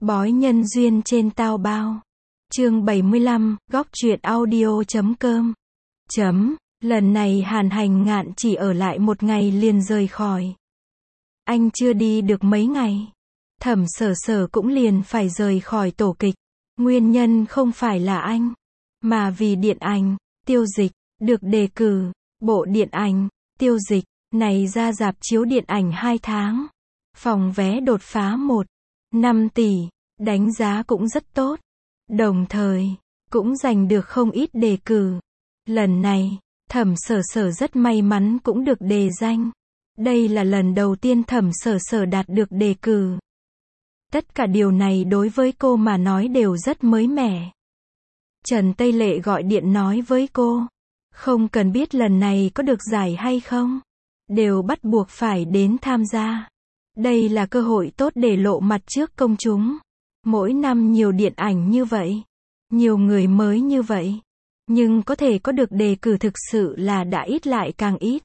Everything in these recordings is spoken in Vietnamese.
Bói nhân duyên trên tao bao. Chương 75, góc truyện audio.com. Lần này Hàn Hành Ngạn chỉ ở lại một ngày liền rời khỏi. Anh chưa đi được mấy ngày. Thẩm Sở Sở cũng liền phải rời khỏi tổ kịch. Nguyên nhân không phải là anh, mà vì điện ảnh, Tiêu Dịch, được đề cử. Bộ điện ảnh, Tiêu Dịch, này ra rạp chiếu điện ảnh 2 tháng. Phòng vé đột phá 1,5 tỷ, đánh giá cũng rất tốt. Đồng thời, cũng giành được không ít đề cử. Lần này, Thẩm Sở Sở rất may mắn cũng được đề danh. Đây là lần đầu tiên Thẩm Sở Sở đạt được đề cử. Tất cả điều này đối với cô mà nói đều rất mới mẻ. Trần Tây Lệ gọi điện nói với cô, không cần biết lần này có được giải hay không, đều bắt buộc phải đến tham gia. Đây là cơ hội tốt để lộ mặt trước công chúng. Mỗi năm nhiều điện ảnh như vậy, nhiều người mới như vậy, nhưng có thể có được đề cử thực sự là đã ít lại càng ít.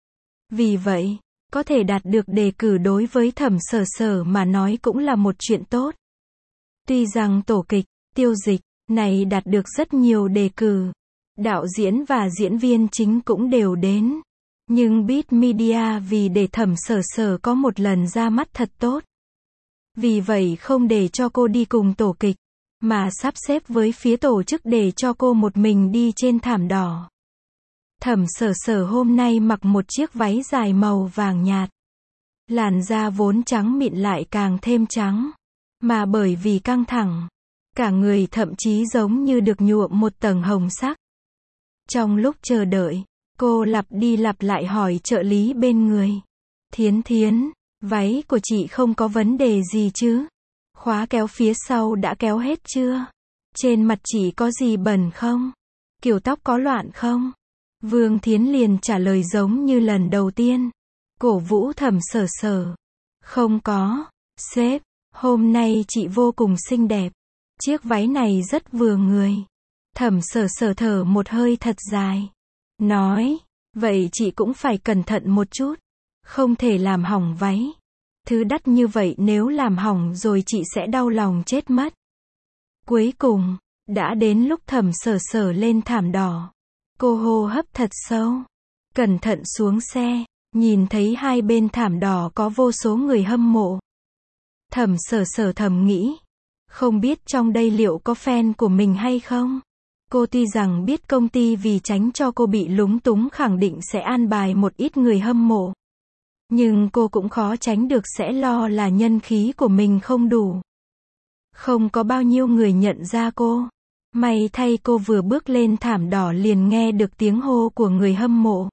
Vì vậy, có thể đạt được đề cử đối với Thẩm Sở Sở mà nói cũng là một chuyện tốt. Tuy rằng tổ kịch, Tiêu Dịch, này đạt được rất nhiều đề cử, đạo diễn và diễn viên chính cũng đều đến. Nhưng Beat Media vì để Thẩm Sở Sở có một lần ra mắt thật tốt. Vì vậy không để cho cô đi cùng tổ kịch, mà sắp xếp với phía tổ chức để cho cô một mình đi trên thảm đỏ. Thẩm Sở Sở hôm nay mặc một chiếc váy dài màu vàng nhạt. Làn da vốn trắng mịn lại càng thêm trắng. Mà bởi vì căng thẳng, cả người thậm chí giống như được nhuộm một tầng hồng sắc. Trong lúc chờ đợi, cô lặp đi lặp lại hỏi trợ lý bên người. Thiến Thiến, váy của chị không có vấn đề gì chứ? Khóa kéo phía sau đã kéo hết chưa? Trên mặt chị có gì bẩn không? Kiểu tóc có loạn không? Vương Thiến liền trả lời giống như lần đầu tiên. Cổ vũ Thẩm Sở Sở. Không có, sếp, hôm nay chị vô cùng xinh đẹp. Chiếc váy này rất vừa người. Thẩm Sở Sở thở một hơi thật dài. Nói, vậy chị cũng phải cẩn thận một chút. Không thể làm hỏng váy. Thứ đắt như vậy nếu làm hỏng rồi chị sẽ đau lòng chết mất. Cuối cùng, đã đến lúc Thẩm Sở Sở lên thảm đỏ. Cô hô hấp thật sâu. Cẩn thận xuống xe, nhìn thấy hai bên thảm đỏ có vô số người hâm mộ. Thẩm Sở Sở thầm nghĩ, không biết trong đây liệu có fan của mình hay không? Cô tuy rằng biết công ty vì tránh cho cô bị lúng túng khẳng định sẽ an bài một ít người hâm mộ. Nhưng cô cũng khó tránh được sẽ lo là nhân khí của mình không đủ. Không có bao nhiêu người nhận ra cô. May thay cô vừa bước lên thảm đỏ liền nghe được tiếng hô của người hâm mộ.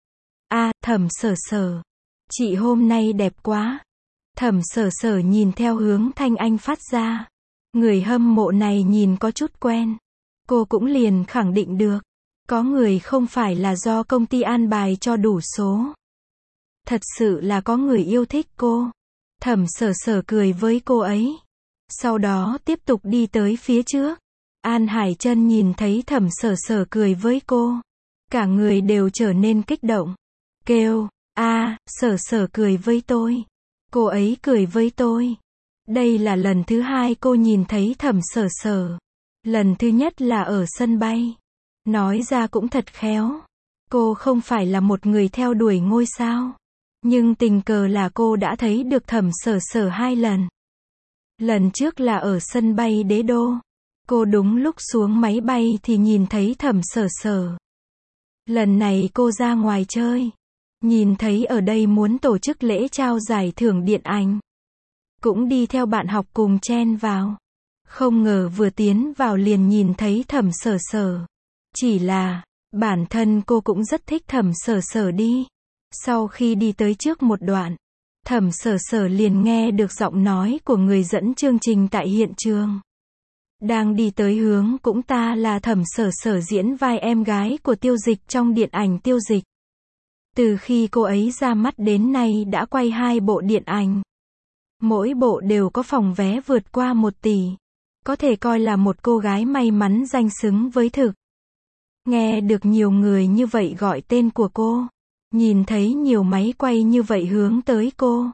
Thẩm Sở Sở, chị hôm nay đẹp quá. Thẩm Sở Sở nhìn theo hướng thanh anh phát ra. Người hâm mộ này nhìn có chút quen. Cô cũng liền khẳng định được. Có người không phải là do công ty an bài cho đủ số. Thật sự là có người yêu thích cô. Thẩm Sở Sở cười với cô ấy. Sau đó tiếp tục đi tới phía trước. An Hải Trân nhìn thấy Thẩm Sở Sở cười với cô. Cả người đều trở nên kích động. Kêu, Sở Sở cười với tôi. Cô ấy cười với tôi. Đây là lần thứ hai cô nhìn thấy Thẩm Sở Sở. Lần thứ nhất là ở sân bay. Nói ra cũng thật khéo. Cô không phải là một người theo đuổi ngôi sao. Nhưng tình cờ là cô đã thấy được Thẩm Sở Sở 2 lần. Lần trước là ở sân bay Đế Đô. Cô đúng lúc xuống máy bay thì nhìn thấy Thẩm Sở Sở. Lần này cô ra ngoài chơi. Nhìn thấy ở đây muốn tổ chức lễ trao giải thưởng điện ảnh. Cũng đi theo bạn học cùng chen vào. Không ngờ vừa tiến vào liền nhìn thấy Thẩm Sở Sở. Chỉ là, bản thân cô cũng rất thích Thẩm Sở Sở đi. Sau khi đi tới trước một đoạn, Thẩm Sở Sở liền nghe được giọng nói của người dẫn chương trình tại hiện trường. Đang đi tới hướng cũng ta là Thẩm Sở Sở diễn vai em gái của Tiêu Dịch trong điện ảnh Tiêu Dịch. Từ khi cô ấy ra mắt đến nay đã quay 2 bộ điện ảnh. Mỗi bộ đều có phòng vé vượt qua 1 tỷ. Có thể coi là một cô gái may mắn danh xứng với thực. Nghe được nhiều người như vậy gọi tên của cô. Nhìn thấy nhiều máy quay như vậy hướng tới cô.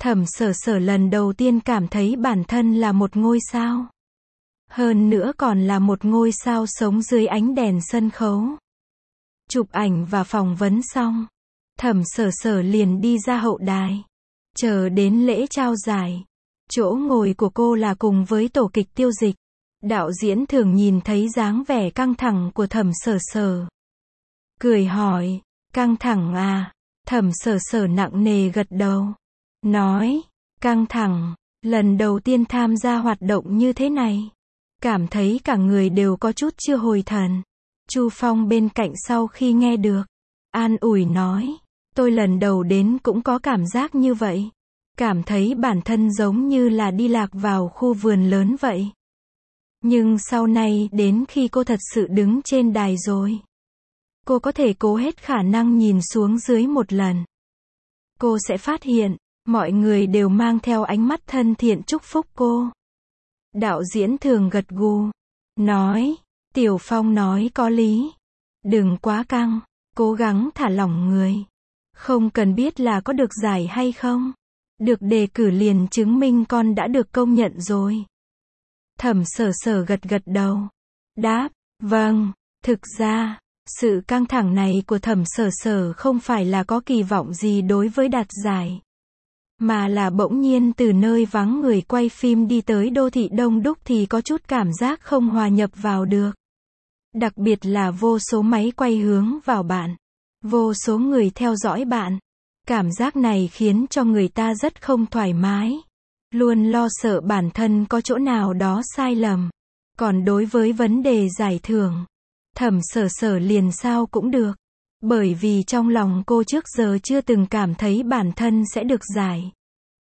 Thẩm Sở Sở lần đầu tiên cảm thấy bản thân là một ngôi sao. Hơn nữa còn là một ngôi sao sống dưới ánh đèn sân khấu. Chụp ảnh và phỏng vấn xong, Thẩm Sở Sở liền đi ra hậu đài. Chờ đến lễ trao giải. Chỗ ngồi của cô là cùng với tổ kịch Tiêu Dịch. Đạo diễn Thường nhìn thấy dáng vẻ căng thẳng của Thẩm Sở Sở. Cười hỏi, căng thẳng à? Thẩm Sở Sở nặng nề gật đầu. Nói, căng thẳng, lần đầu tiên tham gia hoạt động như thế này. Cảm thấy cả người đều có chút chưa hồi thần. Chu Phong bên cạnh sau khi nghe được, an ủi nói, tôi lần đầu đến cũng có cảm giác như vậy. Cảm thấy bản thân giống như là đi lạc vào khu vườn lớn vậy. Nhưng sau này đến khi cô thật sự đứng trên đài rồi, cô có thể cố hết khả năng nhìn xuống dưới một lần. Cô sẽ phát hiện, mọi người đều mang theo ánh mắt thân thiện chúc phúc cô. Đạo diễn Thường gật gù, nói, Tiểu Phong nói có lý. Đừng quá căng, cố gắng thả lỏng người. Không cần biết là có được giải hay không. Được đề cử liền chứng minh con đã được công nhận rồi. Thẩm Sở Sở gật gật đầu. Đáp, vâng, thực ra, sự căng thẳng này của Thẩm Sở Sở không phải là có kỳ vọng gì đối với đạt giải. Mà là bỗng nhiên từ nơi vắng người quay phim đi tới đô thị đông đúc thì có chút cảm giác không hòa nhập vào được. Đặc biệt là vô số máy quay hướng vào bạn. Vô số người theo dõi bạn. Cảm giác này khiến cho người ta rất không thoải mái. Luôn lo sợ bản thân có chỗ nào đó sai lầm. Còn đối với vấn đề giải thưởng, Thẩm Sở Sở liền sao cũng được. Bởi vì trong lòng cô trước giờ chưa từng cảm thấy bản thân sẽ được giải.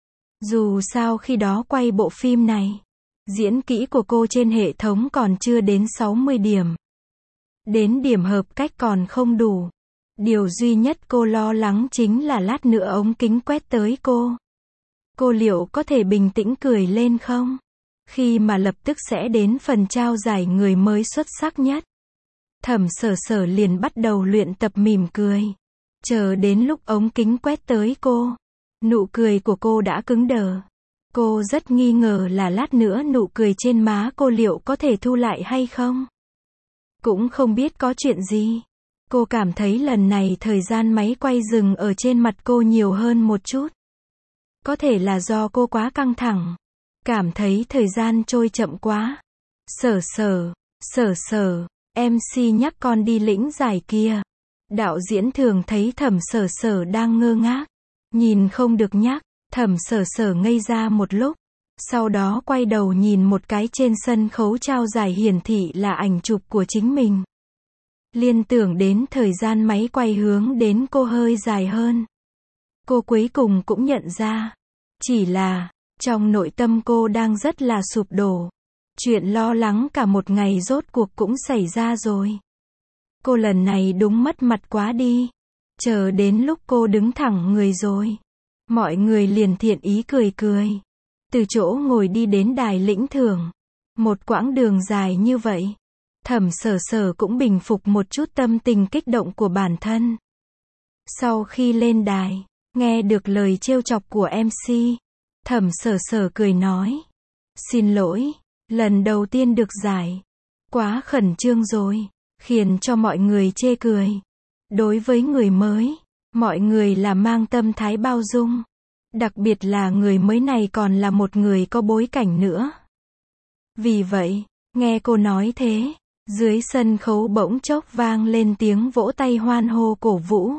Dù sao khi đó quay bộ phim này, diễn kỹ của cô trên hệ thống còn chưa đến 60 điểm. Đến điểm hợp cách còn không đủ. Điều duy nhất cô lo lắng chính là lát nữa ống kính quét tới cô. Cô liệu có thể bình tĩnh cười lên không? Khi mà lập tức sẽ đến phần trao giải người mới xuất sắc nhất. Thẩm Sở Sở liền bắt đầu luyện tập mỉm cười. Chờ đến lúc ống kính quét tới cô, nụ cười của cô đã cứng đờ. Cô rất nghi ngờ là lát nữa nụ cười trên má cô liệu có thể thu lại hay không? Cũng không biết có chuyện gì. Cô cảm thấy lần này thời gian máy quay dừng ở trên mặt cô nhiều hơn một chút. Có thể là do cô quá căng thẳng. Cảm thấy thời gian trôi chậm quá. Sở Sở, MC nhắc con đi lĩnh giải kia. Đạo diễn Thường thấy Thẩm Sở Sở đang ngơ ngác. Nhìn không được nhắc, Thẩm Sở Sở ngây ra một lúc. Sau đó quay đầu nhìn một cái trên sân khấu trao giải hiển thị là ảnh chụp của chính mình. Liên tưởng đến thời gian máy quay hướng đến cô hơi dài hơn. Cô cuối cùng cũng nhận ra. Chỉ là, trong nội tâm cô đang rất là sụp đổ. Chuyện lo lắng cả một ngày rốt cuộc cũng xảy ra rồi. Cô lần này đúng mất mặt quá đi. Chờ đến lúc cô đứng thẳng người rồi. Mọi người liền thiện ý cười cười. Từ chỗ ngồi đi đến đài lĩnh thưởng. Một quãng đường dài như vậy. Thẩm Sở Sở cũng bình phục một chút tâm tình kích động của bản thân. Sau khi lên đài, nghe được lời trêu chọc của MC, Thẩm Sở Sở cười nói. Xin lỗi, lần đầu tiên được giải. Quá khẩn trương rồi, khiến cho mọi người chê cười. Đối với người mới, mọi người là mang tâm thái bao dung. Đặc biệt là người mới này còn là một người có bối cảnh nữa. Vì vậy, nghe cô nói thế, dưới sân khấu bỗng chốc vang lên tiếng vỗ tay hoan hô cổ vũ.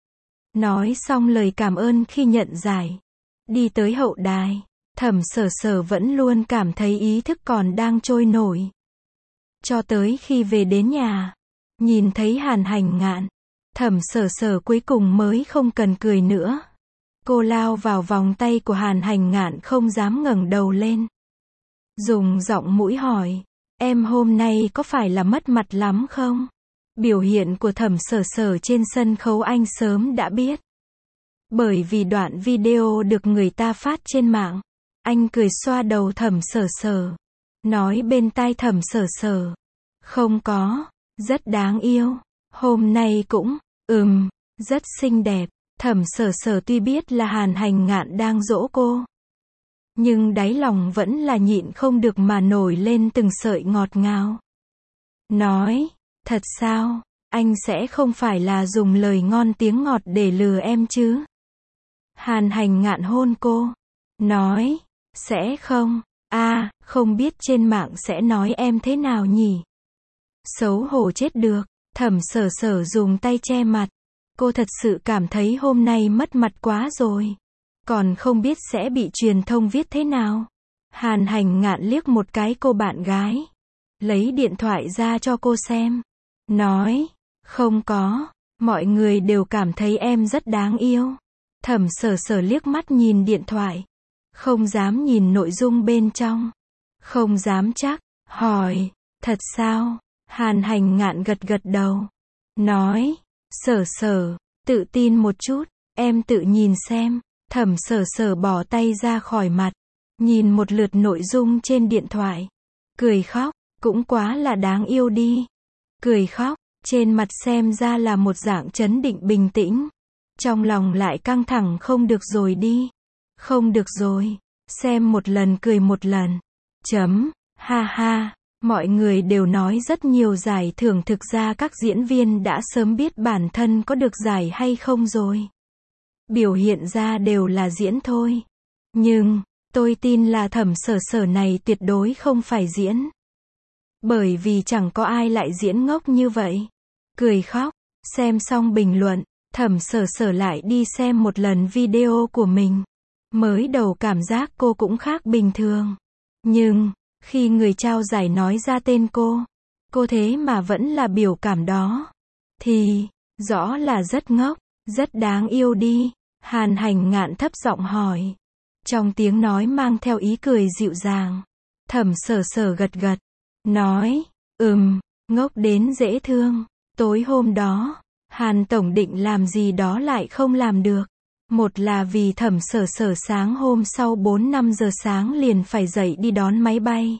Nói xong lời cảm ơn khi nhận giải. Đi tới hậu đài, Thẩm Sở Sở vẫn luôn cảm thấy ý thức còn đang trôi nổi. Cho tới khi về đến nhà, nhìn thấy Hàn Hành Ngạn, Thẩm Sở Sở cuối cùng mới không cần cười nữa. Cô lao vào vòng tay của Hàn Hành Ngạn không dám ngẩng đầu lên. Dùng giọng mũi hỏi, em hôm nay có phải là mất mặt lắm không? Biểu hiện của Thẩm Sở Sở trên sân khấu anh sớm đã biết. Bởi vì đoạn video được người ta phát trên mạng, anh cười xoa đầu Thẩm Sở Sở, nói bên tai Thẩm Sở Sở, không có, rất đáng yêu, hôm nay cũng, rất xinh đẹp. Thẩm Sở Sở tuy biết là Hàn Hành Ngạn đang dỗ cô, nhưng đáy lòng vẫn là nhịn không được mà nổi lên từng sợi ngọt ngào. Nói, thật sao, anh sẽ không phải là dùng lời ngon tiếng ngọt để lừa em chứ? Hàn Hành Ngạn hôn cô. Nói, sẽ không, không biết trên mạng sẽ nói em thế nào nhỉ? Xấu hổ chết được, Thẩm Sở Sở dùng tay che mặt. Cô thật sự cảm thấy hôm nay mất mặt quá rồi. Còn không biết sẽ bị truyền thông viết thế nào. Hàn Hành Ngạn liếc một cái cô bạn gái. Lấy điện thoại ra cho cô xem. Nói, không có, mọi người đều cảm thấy em rất đáng yêu. Thẩm Sở Sở liếc mắt nhìn điện thoại. Không dám nhìn nội dung bên trong. Không dám chắc, hỏi, thật sao? Hàn Hành Ngạn gật gật đầu. Nói, Sở Sở, tự tin một chút, em tự nhìn xem. Thẩm Sở Sở bỏ tay ra khỏi mặt, nhìn một lượt nội dung trên điện thoại. Cười khóc, cũng quá là đáng yêu đi. Cười khóc, trên mặt xem ra là một dạng trấn định bình tĩnh. Trong lòng lại căng thẳng không được rồi đi. Không được rồi, xem một lần cười một lần. Ha ha, mọi người đều nói rất nhiều giải thưởng, thực ra các diễn viên đã sớm biết bản thân có được giải hay không rồi. Biểu hiện ra đều là diễn thôi. Nhưng, tôi tin là Thẩm Sở Sở này tuyệt đối không phải diễn. Bởi vì chẳng có ai lại diễn ngốc như vậy. Cười khóc, xem xong bình luận, Thẩm Sở Sở lại đi xem một lần video của mình. Mới đầu cảm giác cô cũng khác bình thường. Nhưng, khi người trao giải nói ra tên cô thế mà vẫn là biểu cảm đó. Thì, rõ là rất ngốc, rất đáng yêu đi. Hàn Hành Ngạn thấp giọng hỏi. Trong tiếng nói mang theo ý cười dịu dàng. Thẩm Sở Sở gật gật. Nói, ngốc đến dễ thương. Tối hôm đó, Hàn Tổng định làm gì đó lại không làm được. Một là vì Thẩm Sở Sở sáng hôm sau 4-5 giờ sáng liền phải dậy đi đón máy bay.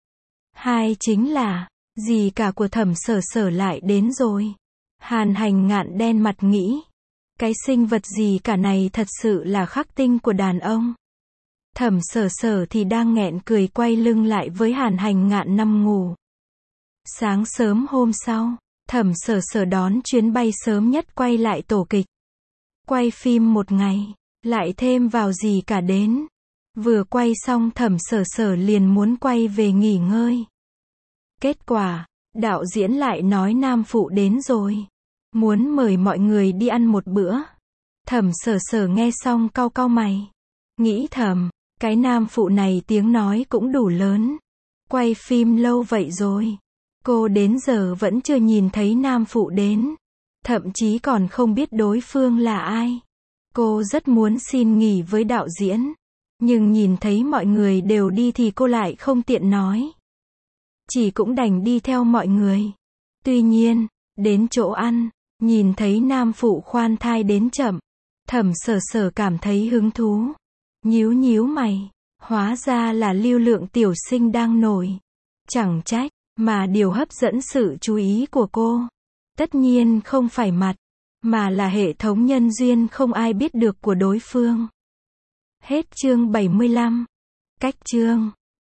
Hai chính là, gì cả của Thẩm Sở Sở lại đến rồi. Hàn Hành Ngạn đen mặt nghĩ. Cái sinh vật gì cả này thật sự là khắc tinh của đàn ông. Thẩm Sở Sở thì đang nghẹn cười quay lưng lại với Hàn Hành Ngạn nằm ngủ. Sáng sớm hôm sau, Thẩm Sở Sở đón chuyến bay sớm nhất quay lại tổ kịch. Quay phim một ngày, lại thêm vào gì cả đến. Vừa quay xong Thẩm Sở Sở liền muốn quay về nghỉ ngơi. Kết quả, đạo diễn lại nói nam phụ đến rồi. Muốn mời mọi người đi ăn một bữa. Thẩm Sở Sở nghe xong cau cau mày. Nghĩ thầm, cái nam phụ này tiếng nói cũng đủ lớn. Quay phim lâu vậy rồi. Cô đến giờ vẫn chưa nhìn thấy nam phụ đến. Thậm chí còn không biết đối phương là ai. Cô rất muốn xin nghỉ với đạo diễn. Nhưng nhìn thấy mọi người đều đi thì cô lại không tiện nói. Chỉ cũng đành đi theo mọi người. Tuy nhiên, đến chỗ ăn, nhìn thấy nam phụ khoan thai đến chậm. Thẩm Sở Sở cảm thấy hứng thú. Nhíu nhíu mày. Hóa ra là Lưu Lượng tiểu sinh đang nổi. Chẳng trách, mà điều hấp dẫn sự chú ý của cô. Tất nhiên không phải mặt, mà là hệ thống nhân duyên không ai biết được của đối phương. Hết chương 75. Cách chương